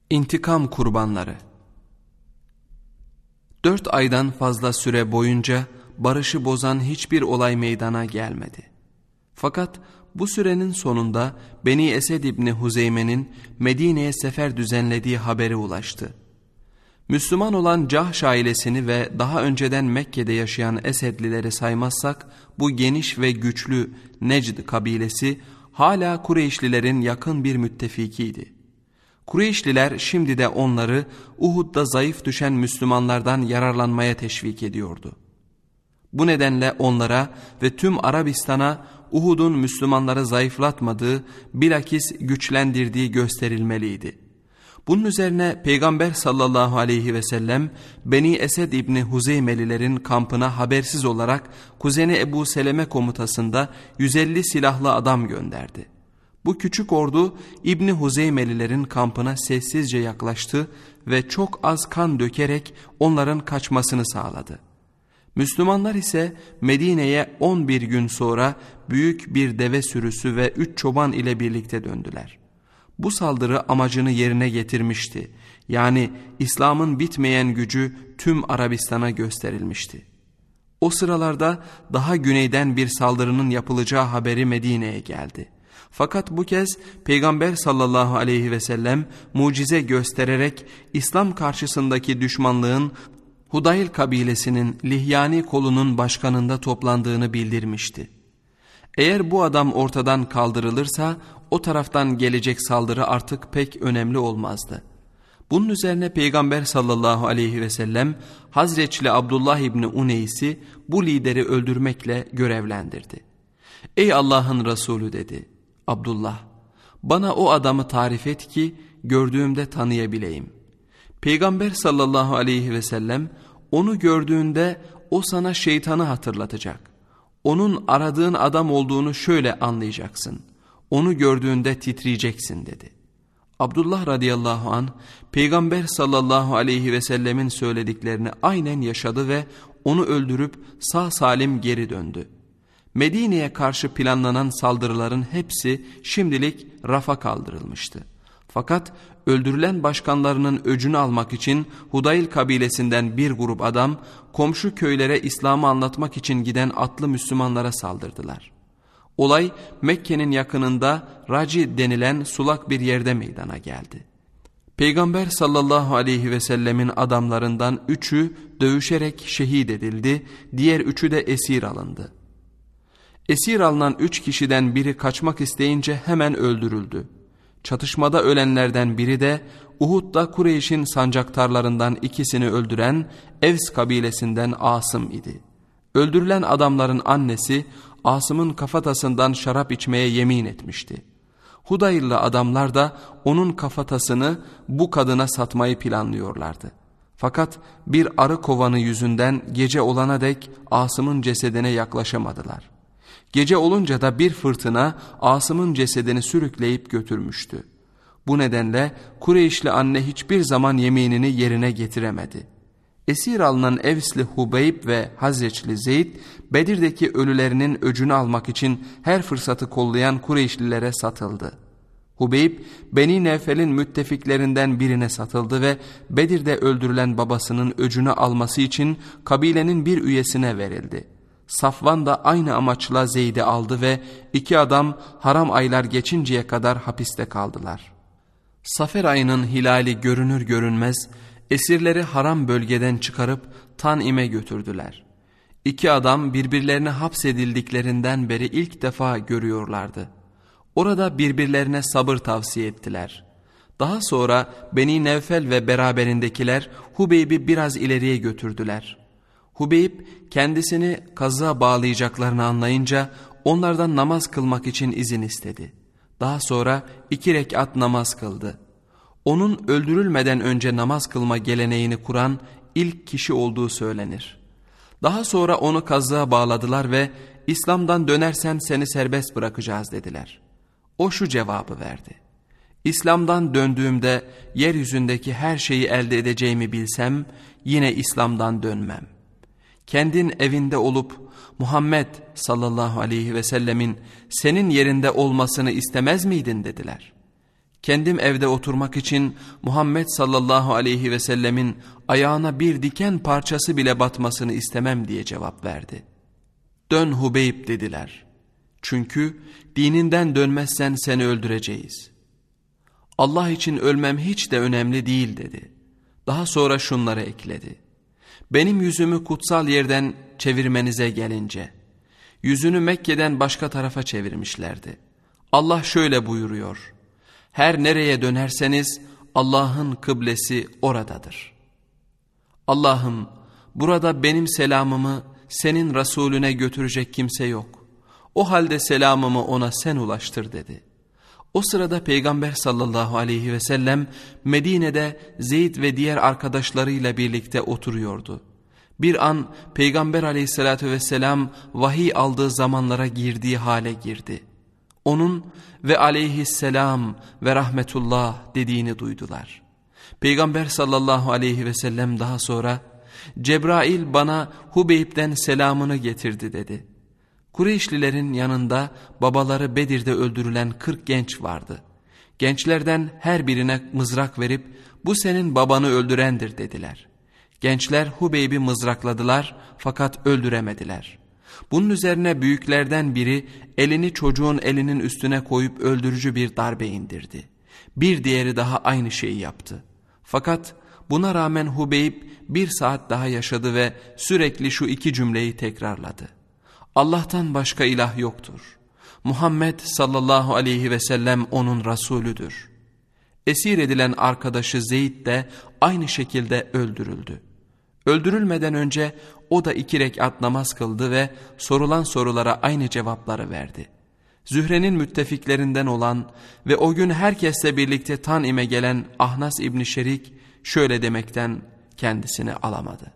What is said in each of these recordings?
İntikam kurbanları. 4 aydan fazla süre boyunca barışı bozan hiçbir olay meydana gelmedi. Fakat bu sürenin sonunda Beni Esed İbni Huzeyme'nin Medine'ye sefer düzenlediği haberi ulaştı. Müslüman olan Cahş ailesini ve daha önceden Mekke'de yaşayan Esedlileri saymazsak bu geniş ve güçlü Necd kabilesi hala Kureyşlilerin yakın bir müttefikiydi. Kureyşliler şimdi de onları Uhud'da zayıf düşen Müslümanlardan yararlanmaya teşvik ediyordu. Bu nedenle onlara ve tüm Arabistan'a Uhud'un Müslümanları zayıflatmadığı, bilakis güçlendirdiği gösterilmeliydi. Bunun üzerine Peygamber sallallahu aleyhi ve sellem Beni Esed İbni Huzeymelilerin kampına habersiz olarak kuzeni Ebu Seleme komutasında 150 silahlı adam gönderdi. Bu küçük ordu İbni Huzeymelilerin kampına sessizce yaklaştı ve çok az kan dökerek onların kaçmasını sağladı. Müslümanlar ise Medine'ye 11 gün sonra büyük bir deve sürüsü ve 3 çoban ile birlikte döndüler. Bu saldırı amacını yerine getirmişti. Yani İslam'ın bitmeyen gücü tüm Arabistan'a gösterilmişti. O sıralarda daha güneyden bir saldırının yapılacağı haberi Medine'ye geldi. Fakat bu kez Peygamber sallallahu aleyhi ve sellem mucize göstererek İslam karşısındaki düşmanlığın Hudayl kabilesinin Lihyani kolunun başkanında toplandığını bildirmişti. Eğer bu adam ortadan kaldırılırsa o taraftan gelecek saldırı artık pek önemli olmazdı. Bunun üzerine Peygamber sallallahu aleyhi ve sellem Hazreçli Abdullah İbni Uneys'i bu lideri öldürmekle görevlendirdi. Ey Allah'ın Resulü dedi. Abdullah, bana o adamı tarif et ki gördüğümde tanıyabileyim. Peygamber sallallahu aleyhi ve sellem onu gördüğünde o sana şeytanı hatırlatacak. Onun aradığın adam olduğunu şöyle anlayacaksın. Onu gördüğünde titriyeceksin dedi. Abdullah radıyallahu anh Peygamber sallallahu aleyhi ve sellemin söylediklerini aynen yaşadı ve onu öldürüp sağ salim geri döndü. Medine'ye karşı planlanan saldırıların hepsi şimdilik rafa kaldırılmıştı. Fakat öldürülen başkanlarının öcünü almak için Hudayl kabilesinden bir grup adam komşu köylere İslam'ı anlatmak için giden atlı Müslümanlara saldırdılar. Olay Mekke'nin yakınında Raci denilen sulak bir yerde meydana geldi. Peygamber sallallahu aleyhi ve sellemin adamlarından 3'ü dövüşerek şehit edildi, diğer 3'ü de esir alındı. Esir alınan 3 kişiden biri kaçmak isteyince hemen öldürüldü. Çatışmada ölenlerden biri de Uhud'da Kureyş'in sancaktarlarından ikisini öldüren Evs kabilesinden Asım idi. Öldürülen adamların annesi Asım'ın kafatasından şarap içmeye yemin etmişti. Hudayllı adamlar da onun kafatasını bu kadına satmayı planlıyorlardı. Fakat bir arı kovanı yüzünden gece olana dek Asım'ın cesedine yaklaşamadılar. Gece olunca da bir fırtına Asım'ın cesedini sürükleyip götürmüştü. Bu nedenle Kureyşli anne hiçbir zaman yeminini yerine getiremedi. Esir alınan Evsli Hubeyb ve Hazreçli Zeyd, Bedir'deki ölülerinin öcünü almak için her fırsatı kollayan Kureyşlilere satıldı. Hubeyb, Beni Nevfel'in müttefiklerinden birine satıldı ve Bedir'de öldürülen babasının öcünü alması için kabilenin bir üyesine verildi. Safvan da aynı amaçla Zeyd'i aldı ve 2 adam haram aylar geçinceye kadar hapiste kaldılar. Safer ayının hilali görünür görünmez esirleri haram bölgeden çıkarıp Tan'im'e götürdüler. 2 adam birbirlerine hapsedildiklerinden beri ilk defa görüyorlardı. Orada birbirlerine sabır tavsiye ettiler. Daha sonra Beni Nevfel ve beraberindekiler Hubeyb'i biraz ileriye götürdüler. Hubeyb kendisini kazığa bağlayacaklarını anlayınca onlardan namaz kılmak için izin istedi. Daha sonra 2 rekat namaz kıldı. Onun öldürülmeden önce namaz kılma geleneğini kuran ilk kişi olduğu söylenir. Daha sonra onu kazığa bağladılar ve İslam'dan dönersen seni serbest bırakacağız dediler. O şu cevabı verdi. İslam'dan döndüğümde yeryüzündeki her şeyi elde edeceğimi bilsem yine İslam'dan dönmem. Kendin evinde olup Muhammed sallallahu aleyhi ve sellemin senin yerinde olmasını istemez miydin dediler. Kendim evde oturmak için Muhammed sallallahu aleyhi ve sellemin ayağına bir diken parçası bile batmasını istemem diye cevap verdi. Dön Hubeyb dediler. Çünkü dininden dönmezsen seni öldüreceğiz. Allah için ölmem hiç de önemli değil dedi. Daha sonra şunları ekledi. Benim yüzümü kutsal yerden çevirmenize gelince, yüzünü Mekke'den başka tarafa çevirmişlerdi. Allah şöyle buyuruyor. Her nereye dönerseniz Allah'ın kıblesi oradadır. Allah'ım, burada benim selamımı senin Resulüne götürecek kimse yok. O halde selamımı ona sen ulaştır dedi. O sırada Peygamber sallallahu aleyhi ve sellem Medine'de Zeyd ve diğer arkadaşlarıyla birlikte oturuyordu. Bir an Peygamber aleyhissalatü vesselam vahiy aldığı zamanlara girdiği hale girdi. Onun ve aleyhisselam ve rahmetullah dediğini duydular. Peygamber sallallahu aleyhi ve sellem daha sonra Cebrail bana Hubeyb'den selamını getirdi dedi. Kureyşlilerin yanında babaları Bedir'de öldürülen 40 genç vardı. Gençlerden her birine mızrak verip bu senin babanı öldürendir dediler. Gençler Hubeyb'i mızrakladılar fakat öldüremediler. Bunun üzerine büyüklerden biri elini çocuğun elinin üstüne koyup öldürücü bir darbe indirdi. Bir diğeri daha aynı şeyi yaptı. Fakat buna rağmen Hubeyb 1 saat daha yaşadı ve sürekli şu 2 cümleyi tekrarladı. Allah'tan başka ilah yoktur. Muhammed sallallahu aleyhi ve sellem onun Resulüdür. Esir edilen arkadaşı Zeyd de aynı şekilde öldürüldü. Öldürülmeden önce o da 2 rekat namaz kıldı ve sorulan sorulara aynı cevapları verdi. Zühre'nin müttefiklerinden olan ve o gün herkesle birlikte Tan'ime gelen Ahnas İbni Şerik şöyle demekten kendisini alamadı.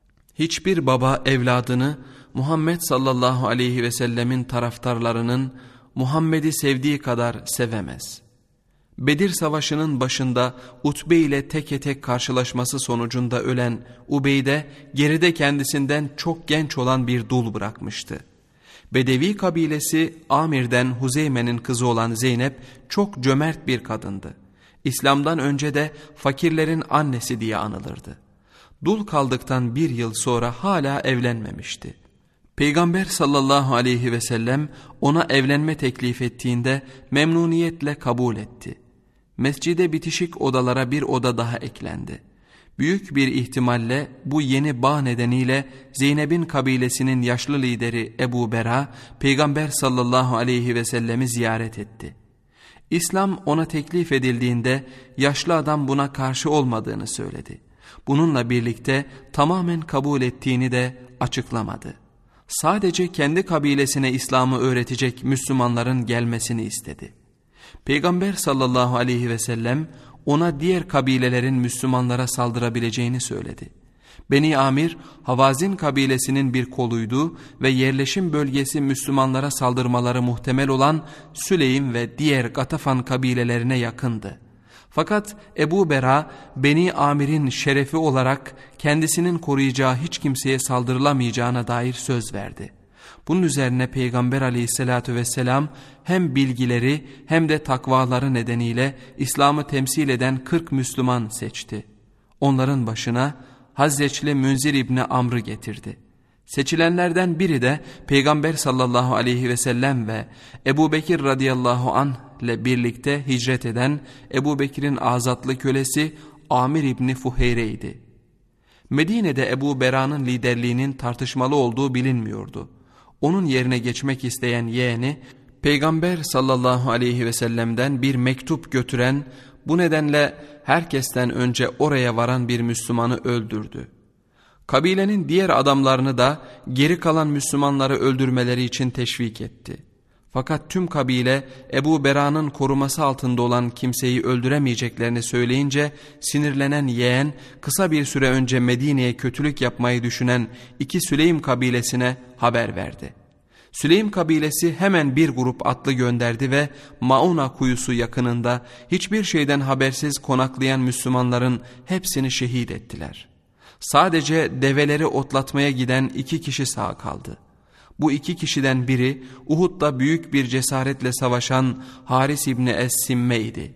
Hiçbir baba evladını Muhammed sallallahu aleyhi ve sellemin taraftarlarının Muhammed'i sevdiği kadar sevemez. Bedir Savaşı'nın başında Utbe ile teke tek karşılaşması sonucunda ölen Ubeyde geride kendisinden çok genç olan bir dul bırakmıştı. Bedevi kabilesi Amir'den Huzeyme'nin kızı olan Zeynep çok cömert bir kadındı. İslam'dan önce de fakirlerin annesi diye anılırdı. Dul kaldıktan 1 yıl sonra hala evlenmemişti. Peygamber sallallahu aleyhi ve sellem ona evlenme teklif ettiğinde memnuniyetle kabul etti. Mescide bitişik odalara bir oda daha eklendi. Büyük bir ihtimalle bu yeni bağ nedeniyle Zeynep'in kabilesinin yaşlı lideri Ebu Bera, Peygamber sallallahu aleyhi ve sellemi ziyaret etti. İslam ona teklif edildiğinde yaşlı adam buna karşı olmadığını söyledi. Bununla birlikte tamamen kabul ettiğini de açıklamadı. Sadece kendi kabilesine İslam'ı öğretecek Müslümanların gelmesini istedi. Peygamber sallallahu aleyhi ve sellem ona diğer kabilelerin Müslümanlara saldırabileceğini söyledi. Beni Amir, Havazin kabilesinin bir koluydu ve yerleşim bölgesi Müslümanlara saldırmaları muhtemel olan Süleym ve diğer Gatafan kabilelerine yakındı. Fakat Ebu Bera, Beni Amir'in şerefi olarak kendisinin koruyacağı hiç kimseye saldırılamayacağına dair söz verdi. Bunun üzerine Peygamber aleyhissalatü vesselam hem bilgileri hem de takvaları nedeniyle İslam'ı temsil eden 40 Müslüman seçti. Onların başına Hazreçli Münzir İbni Amr'ı getirdi. Seçilenlerden biri de Peygamber sallallahu aleyhi ve sellem ve Ebu Bekir radıyallahu anh ile birlikte hicret eden Ebu Bekir'in azatlı kölesi Amir İbni Fuheyre'ydi. Medine'de Ebu Bera'nın liderliğinin tartışmalı olduğu bilinmiyordu. Onun yerine geçmek isteyen yeğeni Peygamber sallallahu aleyhi ve sellem'den bir mektup götüren, bu nedenle herkesten önce oraya varan bir Müslümanı öldürdü. Kabilenin diğer adamlarını da geri kalan Müslümanları öldürmeleri için teşvik etti. Fakat tüm kabile Ebu Bera'nın koruması altında olan kimseyi öldüremeyeceklerini söyleyince sinirlenen yeğen kısa bir süre önce Medine'ye kötülük yapmayı düşünen 2 Süleym kabilesine haber verdi. Süleym kabilesi hemen bir grup atlı gönderdi ve Mauna kuyusu yakınında hiçbir şeyden habersiz konaklayan Müslümanların hepsini şehit ettiler. Sadece develeri otlatmaya giden 2 kişi sağ kaldı. Bu 2 kişiden biri Uhud'da büyük bir cesaretle savaşan Haris İbni Es-Simme idi.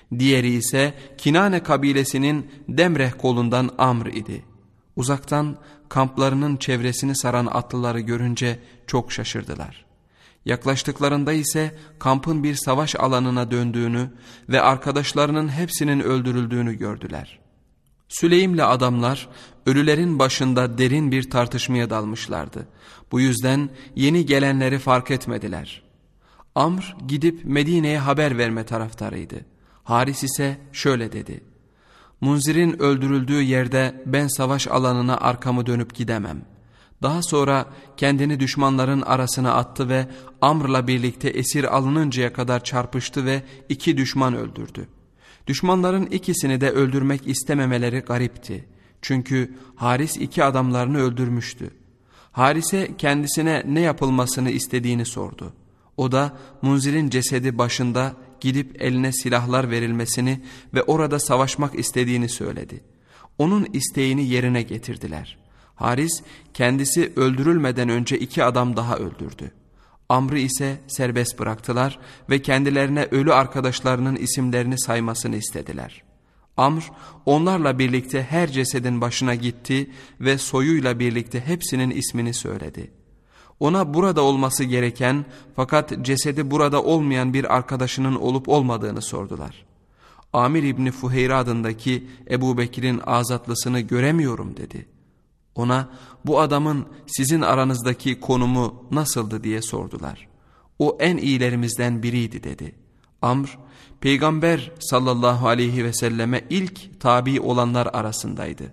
Diğeri ise Kinane kabilesinin Demreh kolundan Amr idi. Uzaktan kamplarının çevresini saran atlıları görünce çok şaşırdılar. Yaklaştıklarında ise kampın bir savaş alanına döndüğünü ve arkadaşlarının hepsinin öldürüldüğünü gördüler. Süleym'le adamlar ölülerin başında derin bir tartışmaya dalmışlardı. Bu yüzden yeni gelenleri fark etmediler. Amr gidip Medine'ye haber verme taraftarıydı. Haris ise şöyle dedi: Munzir'in öldürüldüğü yerde ben savaş alanına arkamı dönüp gidemem. Daha sonra kendini düşmanların arasına attı ve Amr'la birlikte esir alınıncaya kadar çarpıştı ve 2 düşman öldürdü. Düşmanların ikisini de öldürmek istememeleri garipti. Çünkü Haris 2 adamlarını öldürmüştü. Haris'e kendisine ne yapılmasını istediğini sordu. O da Munzir'in cesedi başında gidip eline silahlar verilmesini ve orada savaşmak istediğini söyledi. Onun isteğini yerine getirdiler. Haris kendisi öldürülmeden önce 2 adam daha öldürdü. Amr'ı ise serbest bıraktılar ve kendilerine ölü arkadaşlarının isimlerini saymasını istediler. Amr onlarla birlikte her cesedin başına gitti ve soyuyla birlikte hepsinin ismini söyledi. Ona burada olması gereken fakat cesedi burada olmayan bir arkadaşının olup olmadığını sordular. Amir İbni Fuheyre adındaki Ebu Bekir'in azatlısını göremiyorum dedi. Ona bu adamın sizin aranızdaki konumu nasıldı diye sordular. O en iyilerimizden biriydi dedi. Amr, Peygamber sallallahu aleyhi ve selleme ilk tabi olanlar arasındaydı.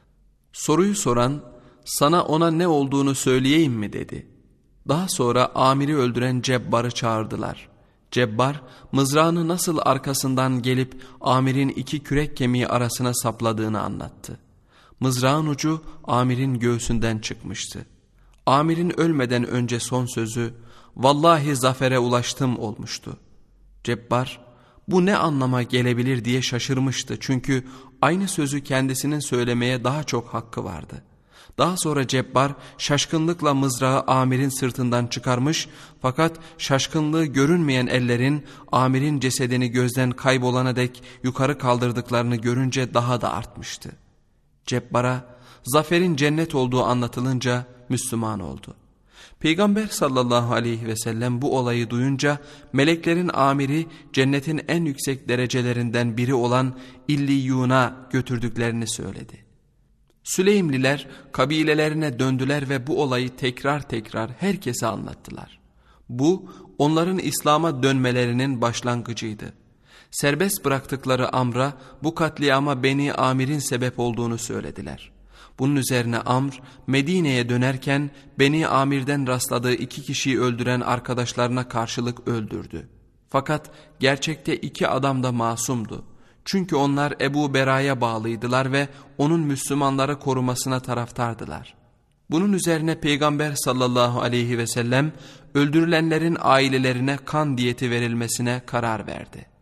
Soruyu soran, sana ona ne olduğunu söyleyeyim mi dedi. Daha sonra amiri öldüren Cebbar'ı çağırdılar. Cebbar, mızrağını nasıl arkasından gelip amirin 2 kürek kemiği arasına sapladığını anlattı. Mızrağın ucu amirin göğsünden çıkmıştı. Amirin ölmeden önce son sözü, vallahi zafere ulaştım olmuştu. Cebbar, bu ne anlama gelebilir diye şaşırmıştı çünkü aynı sözü kendisinin söylemeye daha çok hakkı vardı. Daha sonra Cebbar şaşkınlıkla mızrağı amirin sırtından çıkarmış fakat şaşkınlığı görünmeyen ellerin amirin cesedini gözden kaybolana dek yukarı kaldırdıklarını görünce daha da artmıştı. Cebbar'a zaferin cennet olduğu anlatılınca Müslüman oldu. Peygamber sallallahu aleyhi ve sellem bu olayı duyunca meleklerin amiri cennetin en yüksek derecelerinden biri olan İlliyun'a götürdüklerini söyledi. Süleymliler kabilelerine döndüler ve bu olayı tekrar tekrar herkese anlattılar. Bu onların İslam'a dönmelerinin başlangıcıydı. Serbest bıraktıkları Amr'a bu katliama Beni Amir'in sebep olduğunu söylediler. Bunun üzerine Amr Medine'ye dönerken Beni Amir'den rastladığı 2 kişiyi öldüren arkadaşlarına karşılık öldürdü. Fakat gerçekte 2 adam da masumdu. Çünkü onlar Ebu Bera'ya bağlıydılar ve onun Müslümanları korumasına taraftardılar. Bunun üzerine Peygamber sallallahu aleyhi ve sellem öldürülenlerin ailelerine kan diyeti verilmesine karar verdi.